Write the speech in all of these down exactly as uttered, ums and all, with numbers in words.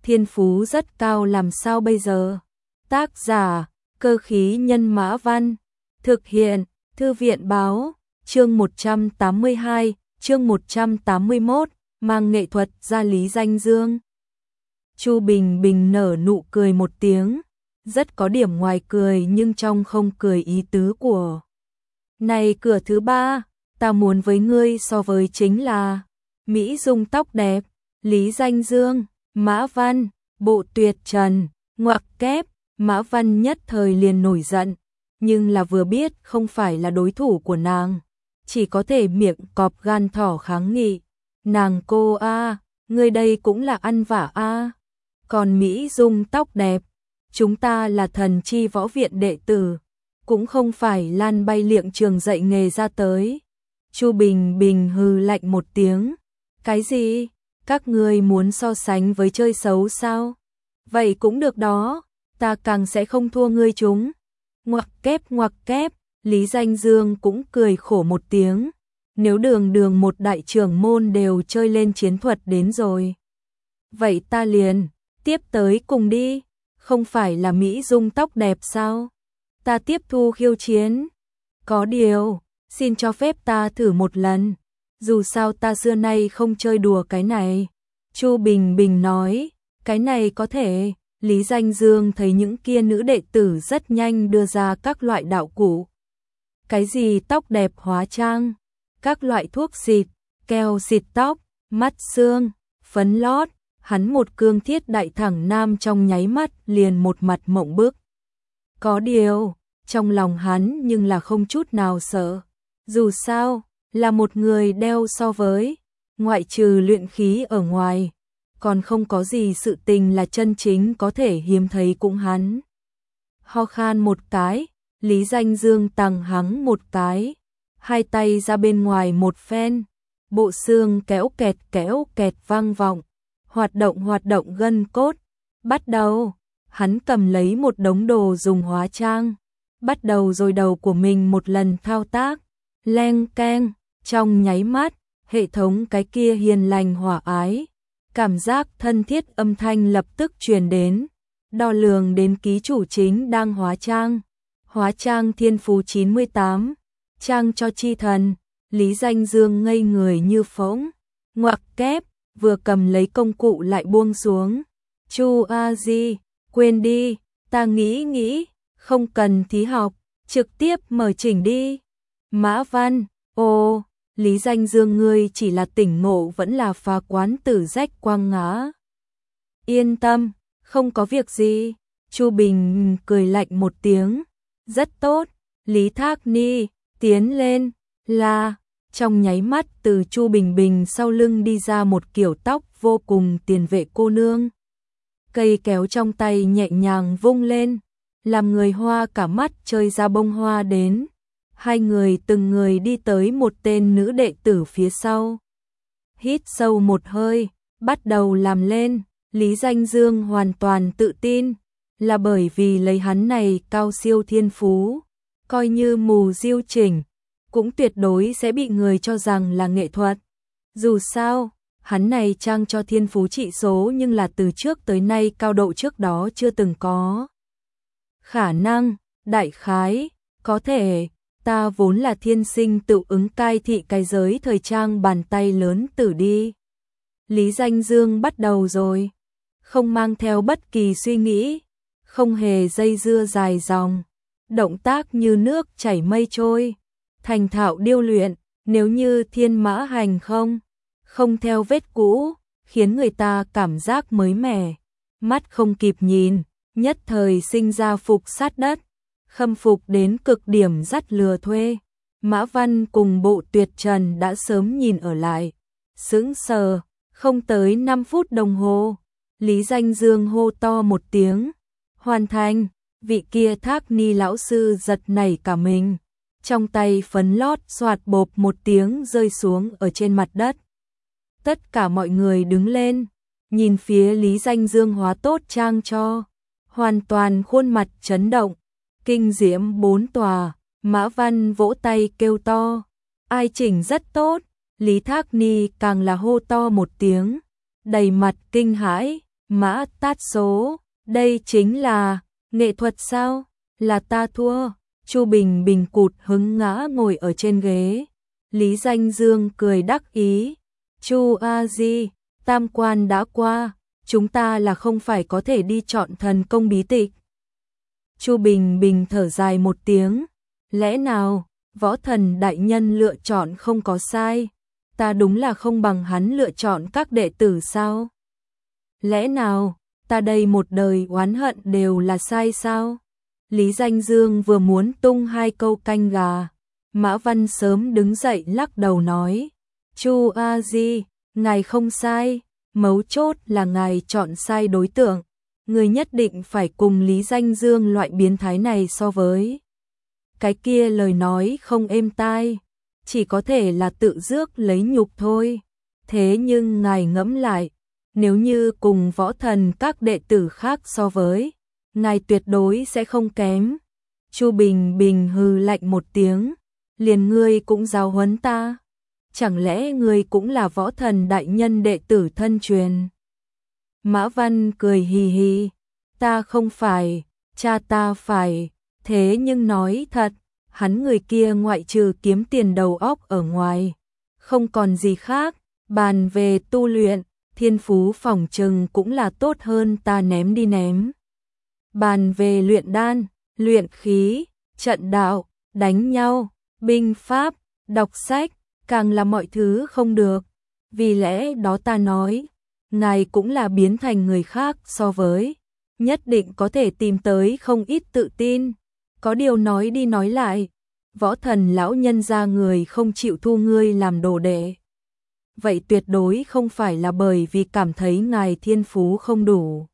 thiên phú rất cao làm sao bây giờ? Tác giả, Cơ khí nhân Mã Văn. Thực hiện, Thư viện báo, chương một trăm tám mươi hai, chương một trăm tám mươi mốt, mang nghệ thuật ra Lý Danh Dương. Chu Bình Bình nở nụ cười một tiếng, rất có điểm ngoài cười nhưng trong không cười ý tứ của. Này cửa thứ ba, ta muốn với ngươi so với chính là Mỹ Dung tóc đẹp, Lý Danh Dương, Mã Văn, bộ tuyệt trần, ngoặc kép. Mã Văn nhất thời liền nổi giận, nhưng là vừa biết không phải là đối thủ của nàng, chỉ có thể miệng cọp gan thỏ kháng nghị. Nàng cô a, ngươi đây cũng là ăn vả a. Còn Mỹ Dung tóc đẹp, chúng ta là thần chi võ viện đệ tử, cũng không phải lan bay liệng trường dạy nghề ra tới. Chu Bình Bình hừ lạnh một tiếng, cái gì? Các ngươi muốn so sánh với chơi xấu sao? Vậy cũng được đó, ta càng sẽ không thua ngươi chúng. Ngoặc kép ngoặc kép, Lý Danh Dương cũng cười khổ một tiếng. Nếu đường đường một đại trưởng môn đều chơi lên chiến thuật đến rồi, vậy ta liền tiếp tới cùng đi. Không phải là Mỹ Dung tóc đẹp sao? Ta tiếp thu khiêu chiến. Có điều, xin cho phép ta thử một lần. Dù sao ta xưa nay không chơi đùa cái này. Chu Bình Bình nói, cái này có thể. Lý Danh Dương thấy những kia nữ đệ tử rất nhanh đưa ra các loại đạo cụ. Cái gì tóc đẹp hóa trang, các loại thuốc xịt, keo xịt tóc, mắt xương, phấn lót. Hắn một cương thiết đại thẳng nam trong nháy mắt liền một mặt mộng bức. Có điều, trong lòng hắn nhưng là không chút nào sợ. Dù sao, là một người đeo so với, ngoại trừ luyện khí ở ngoài, còn không có gì sự tình là chân chính có thể hiếm thấy cũng hắn. Ho khan một cái, Lý Danh Dương tằng hắng một cái, hai tay ra bên ngoài một phen, bộ xương kéo kẹt kéo kẹt vang vọng, hoạt động hoạt động gân cốt. Bắt đầu, hắn cầm lấy một đống đồ dùng hóa trang, bắt đầu rồi đầu của mình một lần thao tác, leng keng, trong nháy mắt, hệ thống cái kia hiền lành hòa ái. Cảm giác thân thiết âm thanh lập tức truyền đến, đo lường đến ký chủ chính đang hóa trang. Hóa trang thiên phú chín mươi tám, trang cho chi thần. Lý Danh Dương ngây người như phỗng, ngoặc kép, vừa cầm lấy công cụ lại buông xuống. Chu A Di, quên đi, ta nghĩ nghĩ, không cần thí học, trực tiếp mở chỉnh đi. Mã Văn, ô, Lý Danh Dương ngươi chỉ là tỉnh ngộ vẫn là phá quán tử rách quang ngã. Yên tâm, không có việc gì. Chu Bình cười lạnh một tiếng, rất tốt. Lý Thác Ni, tiến lên, là, trong nháy mắt từ Chu Bình Bình sau lưng đi ra một kiểu tóc vô cùng tiền vệ cô nương. Cây kéo trong tay nhẹ nhàng vung lên, làm người hoa cả mắt chơi ra bông hoa đến. Hai người từng người đi tới một tên nữ đệ tử phía sau. Hít sâu một hơi, bắt đầu làm lên. Lý Danh Dương hoàn toàn tự tin, là bởi vì lấy hắn này cao siêu thiên phú, coi như mù diêu chỉnh, cũng tuyệt đối sẽ bị người cho rằng là nghệ thuật. Dù sao, hắn này trang cho thiên phú trị số nhưng là từ trước tới nay cao độ trước đó chưa từng có. Khả năng, đại khái, có thể, ta vốn là thiên sinh tự ứng cai thị cái giới thời trang bàn tay lớn tử đi. Lý Danh Dương bắt đầu rồi, không mang theo bất kỳ suy nghĩ, không hề dây dưa dài dòng, động tác như nước chảy mây trôi, thành thạo điêu luyện, nếu như thiên mã hành không, không theo vết cũ, khiến người ta cảm giác mới mẻ, mắt không kịp nhìn, nhất thời sinh ra phục sát đất, khâm phục đến cực điểm dắt lừa thuê. Mã Văn cùng bộ tuyệt trần đã sớm nhìn ở lại, sững sờ, không tới năm phút đồng hồ, Lý Danh Dương hô to một tiếng, hoàn thành. Vị kia Thác Ni lão sư giật nảy cả mình, trong tay phấn lót xoạt bộp một tiếng rơi xuống ở trên mặt đất. Tất cả mọi người đứng lên, nhìn phía Lý Danh Dương hóa tốt trang cho, hoàn toàn khuôn mặt chấn động, kinh diễm bốn tòa. Mã Văn vỗ tay kêu to, ai chỉnh rất tốt. Lý Thác Ni càng là hô to một tiếng, đầy mặt kinh hãi. Mã tát số, đây chính là nghệ thuật sao? Là ta thua. Chu Bình Bình cụt hứng ngã ngồi ở trên ghế. Lý Danh Dương cười đắc ý. Chu A Di, tam quan đã qua, chúng ta là không phải có thể đi chọn thần công bí tịch. Chu Bình Bình thở dài một tiếng. Lẽ nào, võ thần đại nhân lựa chọn không có sai? Ta đúng là không bằng hắn lựa chọn các đệ tử sao? Lẽ nào, ta đây một đời oán hận đều là sai sao? Lý Danh Dương vừa muốn tung hai câu canh gà. Mã Văn sớm đứng dậy lắc đầu nói. Chu A Di, ngài không sai, mấu chốt là ngài chọn sai đối tượng. Người nhất định phải cùng Lý Danh Dương loại biến thái này so với. Cái kia lời nói không êm tai, chỉ có thể là tự rước lấy nhục thôi. Thế nhưng ngài ngẫm lại, nếu như cùng võ thần các đệ tử khác so với, ngài tuyệt đối sẽ không kém. Chu Bình Bình hừ lạnh một tiếng, liền ngươi cũng giáo huấn ta. Chẳng lẽ ngươi cũng là võ thần đại nhân đệ tử thân truyền? Mã Văn cười hì hì, ta không phải, cha ta phải, thế nhưng nói thật, hắn người kia ngoại trừ kiếm tiền đầu óc ở ngoài, không còn gì khác, bàn về tu luyện, thiên phú phỏng chừng cũng là tốt hơn ta ném đi ném. Bàn về luyện đan, luyện khí, trận đạo, đánh nhau, binh pháp, đọc sách, càng là mọi thứ không được. Vì lẽ đó ta nói, ngài cũng là biến thành người khác so với, nhất định có thể tìm tới không ít tự tin. Có điều nói đi nói lại, võ thần lão nhân gia người không chịu thu ngươi làm đồ đệ. Vậy tuyệt đối không phải là bởi vì cảm thấy ngài thiên phú không đủ.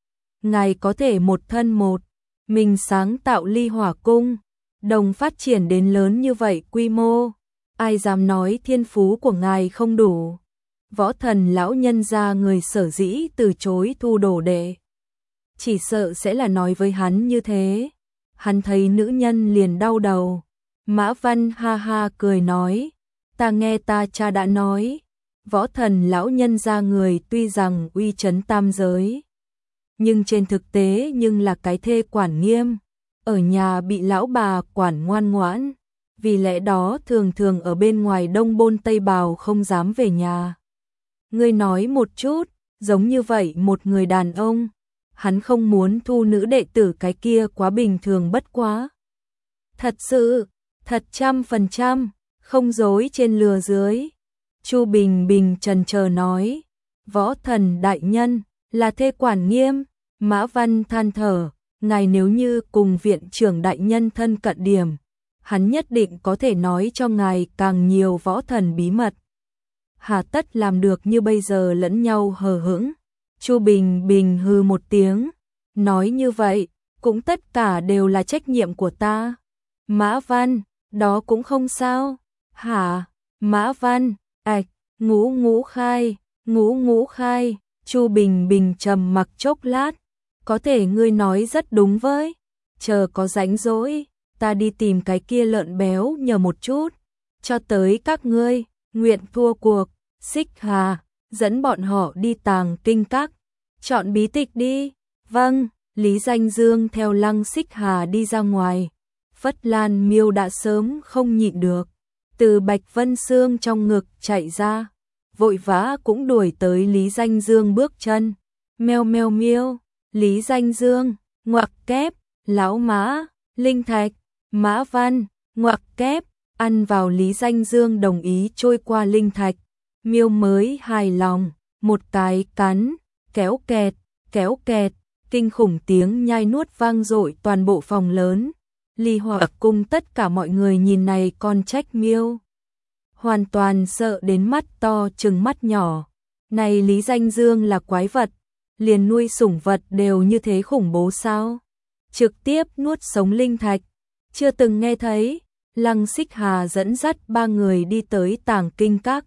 Ngài có thể một thân một, mình sáng tạo ly hỏa cung, đồng phát triển đến lớn như vậy quy mô. Ai dám nói thiên phú của ngài không đủ? Võ thần lão nhân gia người sở dĩ từ chối thu đồ đệ, chỉ sợ sẽ là nói với hắn như thế. Hắn thấy nữ nhân liền đau đầu. Mã Văn ha ha cười nói, ta nghe ta cha đã nói, võ thần lão nhân gia người tuy rằng uy chấn tam giới, nhưng trên thực tế nhưng là cái thê quản nghiêm, ở nhà bị lão bà quản ngoan ngoãn, vì lẽ đó thường thường ở bên ngoài đông bôn tây bào không dám về nhà. Ngươi nói một chút, giống như vậy một người đàn ông, hắn không muốn thu nữ đệ tử cái kia quá bình thường bất quá. Thật sự, thật trăm phần trăm, không dối trên lừa dưới. Chu Bình Bình trần chờ nói, võ thần đại nhân, là thê quản nghiêm. Mã Văn than thở, ngài nếu như cùng viện trưởng đại nhân thân cận điểm, hắn nhất định có thể nói cho ngài càng nhiều võ thần bí mật. Hà tất làm được như bây giờ lẫn nhau hờ hững. Chu Bình Bình hừ một tiếng, nói như vậy, cũng tất cả đều là trách nhiệm của ta. Mã Văn, đó cũng không sao. Hả? Mã Văn, ạch, ngũ ngũ khai, ngũ ngũ khai. Chu Bình Bình trầm mặc chốc lát, có thể ngươi nói rất đúng với. Chờ có rảnh rỗi, ta đi tìm cái kia lợn béo nhờ một chút. Cho tới các ngươi, nguyện thua cuộc, Xích Hà, dẫn bọn họ đi tàng kinh các. Chọn bí tịch đi. Vâng, Lý Danh Dương theo Lăng Xích Hà đi ra ngoài. Phất Lan Miêu đã sớm không nhịn được, từ Bạch Vân Sương trong ngực chạy ra, vội vã cũng đuổi tới Lý Danh Dương bước chân. Meo meo miêu, Lý Danh Dương, ngoặc kép, lão mã, linh thạch, Mã Văn, ngoặc kép, ăn vào. Lý Danh Dương đồng ý trôi qua linh thạch. Miêu mới hài lòng, một cái cắn, kéo kẹt, kéo kẹt, kinh khủng tiếng nhai nuốt vang dội toàn bộ phòng lớn. Ly Hỏa cung tất cả mọi người nhìn này con trách miêu, hoàn toàn sợ đến mắt to trừng mắt nhỏ. Này Lý Danh Dương là quái vật, liền nuôi sủng vật đều như thế khủng bố sao? Trực tiếp nuốt sống linh thạch, chưa từng nghe thấy. Lăng Xích Hà dẫn dắt ba người đi tới tàng kinh các.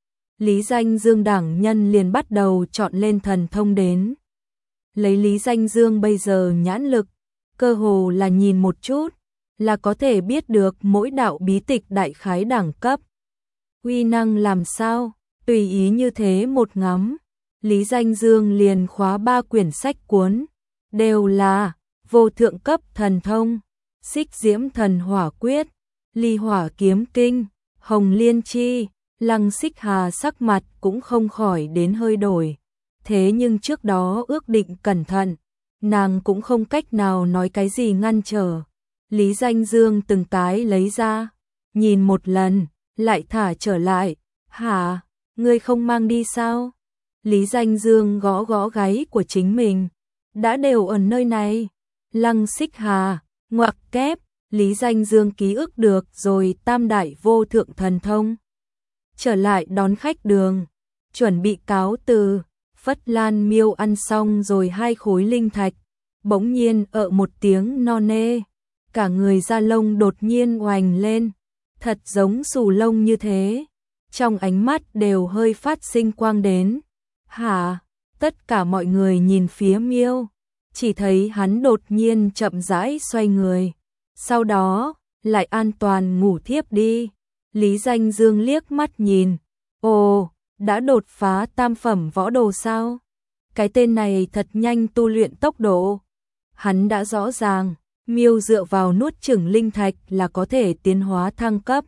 Lý Danh Dương đảng nhân liền bắt đầu chọn lên thần thông đến. Lấy Lý Danh Dương bây giờ nhãn lực, cơ hồ là nhìn một chút, là có thể biết được mỗi đạo bí tịch đại khái đẳng cấp. Uy năng làm sao, tùy ý như thế một ngắm, Lý Danh Dương liền khóa ba quyển sách cuốn, đều là vô thượng cấp thần thông, Xích Diễm Thần Hỏa Quyết, Ly Hỏa Kiếm Kinh, Hồng Liên Chi. Lăng Xích Hà sắc mặt cũng không khỏi đến hơi đổi. Thế nhưng trước đó ước định cẩn thận, nàng cũng không cách nào nói cái gì ngăn trở. Lý Danh Dương từng cái lấy ra, nhìn một lần, lại thả trở lại. Hả, ngươi không mang đi sao? Lý Danh Dương gõ gõ gáy của chính mình. Đã đều ở nơi này. Lăng Xích Hà, ngoặc kép, Lý Danh Dương ký ức được rồi tam đại vô thượng thần thông. Trở lại đón khách đường, chuẩn bị cáo từ, Phất Lan Miêu ăn xong rồi hai khối linh thạch, bỗng nhiên ợ một tiếng no nê, cả người da lông đột nhiên oành lên, thật giống xù lông như thế, trong ánh mắt đều hơi phát sinh quang đến. Hả? Tất cả mọi người nhìn phía Miêu, chỉ thấy hắn đột nhiên chậm rãi xoay người, sau đó lại an toàn ngủ thiếp đi. Lý Danh Dương liếc mắt nhìn, ồ, đã đột phá tam phẩm võ đồ sao? Cái tên này thật nhanh tu luyện tốc độ. Hắn đã rõ ràng, Miêu dựa vào nuốt chửng linh thạch là có thể tiến hóa thăng cấp.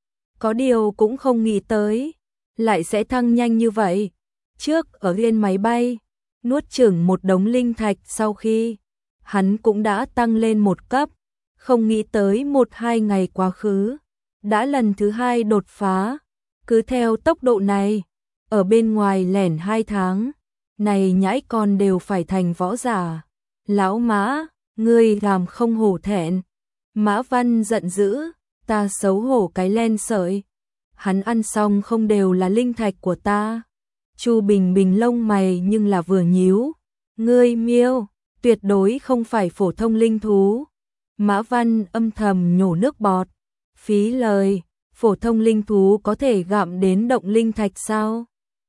Có điều cũng không nghĩ tới, lại sẽ thăng nhanh như vậy. Trước ở trên máy bay, nuốt chửng một đống linh thạch sau khi, hắn cũng đã tăng lên một cấp, không nghĩ tới một hai ngày quá khứ. Đã lần thứ hai đột phá, cứ theo tốc độ này, ở bên ngoài lẻn hai tháng, này nhãi con đều phải thành võ giả. Lão Mã, ngươi làm không hổ thẹn. Mã Văn giận dữ, ta xấu hổ cái len sợi. Hắn ăn xong không đều là linh thạch của ta. Chu Bình Bình lông mày nhưng là vừa nhíu. Ngươi Miêu, tuyệt đối không phải phổ thông linh thú. Mã Văn âm thầm nhổ nước bọt. Phí lời, phổ thông linh thú có thể gặm đến động linh thạch sao?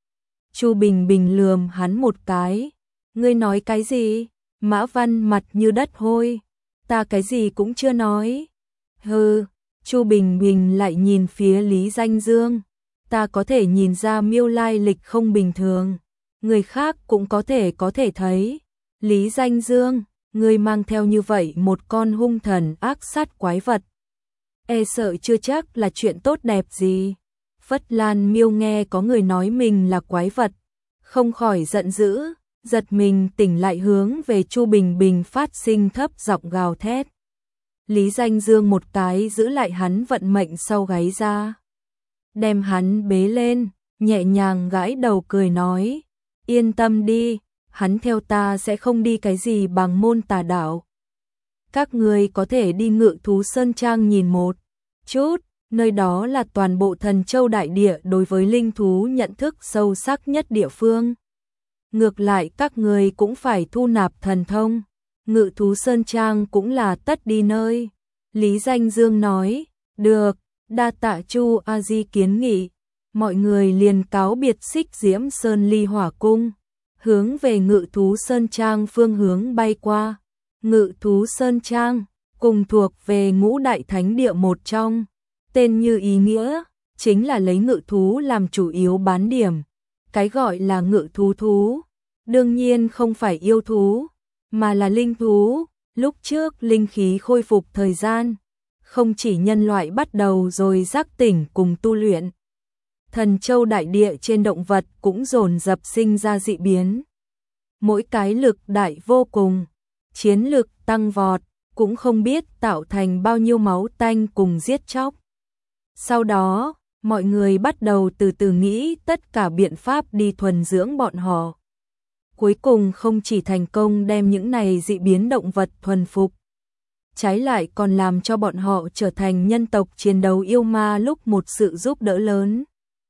Chu Bình Bình lườm hắn một cái. Ngươi nói cái gì? Mã Văn mặt như đất hôi. Ta cái gì cũng chưa nói. Hừ, Chu Bình Bình lại nhìn phía Lý Danh Dương. Ta có thể nhìn ra Miêu lai lịch không bình thường. Người khác cũng có thể có thể thấy. Lý Danh Dương, ngươi mang theo như vậy một con hung thần ác sát quái vật. E sợ chưa chắc là chuyện tốt đẹp gì. Phất Lan Miêu nghe có người nói mình là quái vật, không khỏi giận dữ, giật mình tỉnh lại hướng về Chu Bình Bình phát sinh thấp giọng gào thét. Lý Danh Dương một cái giữ lại hắn vận mệnh sau gáy ra, đem hắn bế lên, nhẹ nhàng gãi đầu cười nói, yên tâm đi, hắn theo ta sẽ không đi cái gì bằng môn tà đạo. Các người có thể đi Ngự Thú Sơn Trang nhìn một chút, nơi đó là toàn bộ Thần Châu đại địa đối với linh thú nhận thức sâu sắc nhất địa phương. Ngược lại các người cũng phải thu nạp thần thông, Ngự Thú Sơn Trang cũng là tất đi nơi. Lý Danh Dương nói, được, đa tạ Chu A Di kiến nghị. Mọi người liền cáo biệt Xích Diễm Sơn Ly Hỏa Cung, hướng về Ngự Thú Sơn Trang phương hướng bay qua. Ngự Thú Sơn Trang, cùng thuộc về ngũ đại thánh địa một trong, tên như ý nghĩa, chính là lấy ngự thú làm chủ yếu bán điểm. Cái gọi là ngự thú thú, đương nhiên không phải yêu thú, mà là linh thú. Lúc trước linh khí khôi phục thời gian, không chỉ nhân loại bắt đầu rồi giác tỉnh cùng tu luyện. Thần Châu đại địa trên động vật cũng dồn dập sinh ra dị biến. Mỗi cái lực đại vô cùng, chiến lực tăng vọt, cũng không biết tạo thành bao nhiêu máu tanh cùng giết chóc. Sau đó, mọi người bắt đầu từ từ nghĩ tất cả biện pháp đi thuần dưỡng bọn họ. Cuối cùng không chỉ thành công đem những này dị biến động vật thuần phục, trái lại còn làm cho bọn họ trở thành nhân tộc chiến đấu yêu ma lúc một sự giúp đỡ lớn.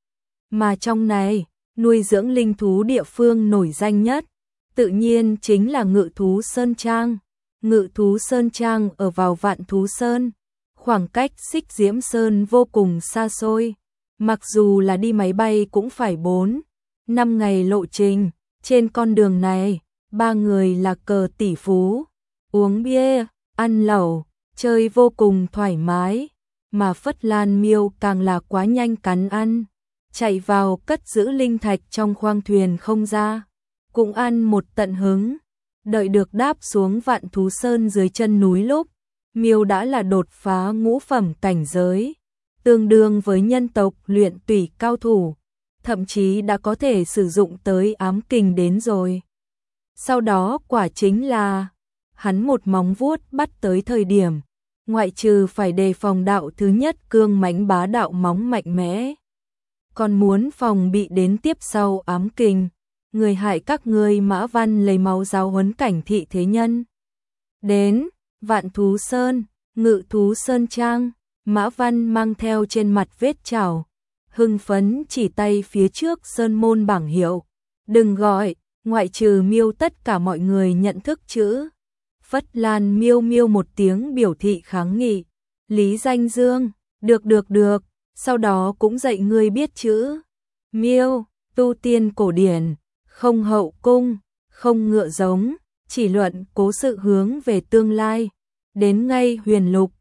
Mà trong này, nuôi dưỡng linh thú địa phương nổi danh nhất, tự nhiên chính là Ngự Thú Sơn Trang. Ngự Thú Sơn Trang ở vào Vạn Thú Sơn, khoảng cách Xích Diễm Sơn vô cùng xa xôi, mặc dù là đi máy bay cũng phải bốn, năm ngày lộ trình. Trên con đường này, ba người là cờ tỷ phú, uống bia, ăn lẩu, chơi vô cùng thoải mái, mà Phất Lan Miêu càng là quá nhanh cắn ăn. chạy vào cất giữ linh thạch trong khoang thuyền không ra, cũng ăn một tận hứng. Đợi được đáp xuống Vạn Thú Sơn dưới chân núi lúc, Miêu đã là đột phá ngũ phẩm cảnh giới, tương đương với nhân tộc luyện tủy cao thủ, thậm chí đã có thể sử dụng tới ám kình đến rồi. Sau đó quả chính là, hắn một móng vuốt bắt tới thời điểm, ngoại trừ phải đề phòng đạo thứ nhất cương mãnh bá đạo móng mạnh mẽ, còn muốn phòng bị đến tiếp sau ám kình, người hại các ngươi Mã Văn lấy máu giáo huấn cảnh thị thế nhân. Đến Vạn Thú Sơn, Ngự Thú Sơn Trang, Mã Văn mang theo trên mặt vết chảo, hưng phấn chỉ tay phía trước sơn môn bảng hiệu, đừng gọi, ngoại trừ Miêu tất cả mọi người nhận thức chữ. Phất Lan miêu miêu một tiếng biểu thị kháng nghị, Lý Danh Dương, được được được, sau đó cũng dạy ngươi biết chữ. Miêu, tu tiên cổ điển, không hậu cung, không ngựa giống, chỉ luận cố sự hướng về tương lai, đến ngay huyền lục,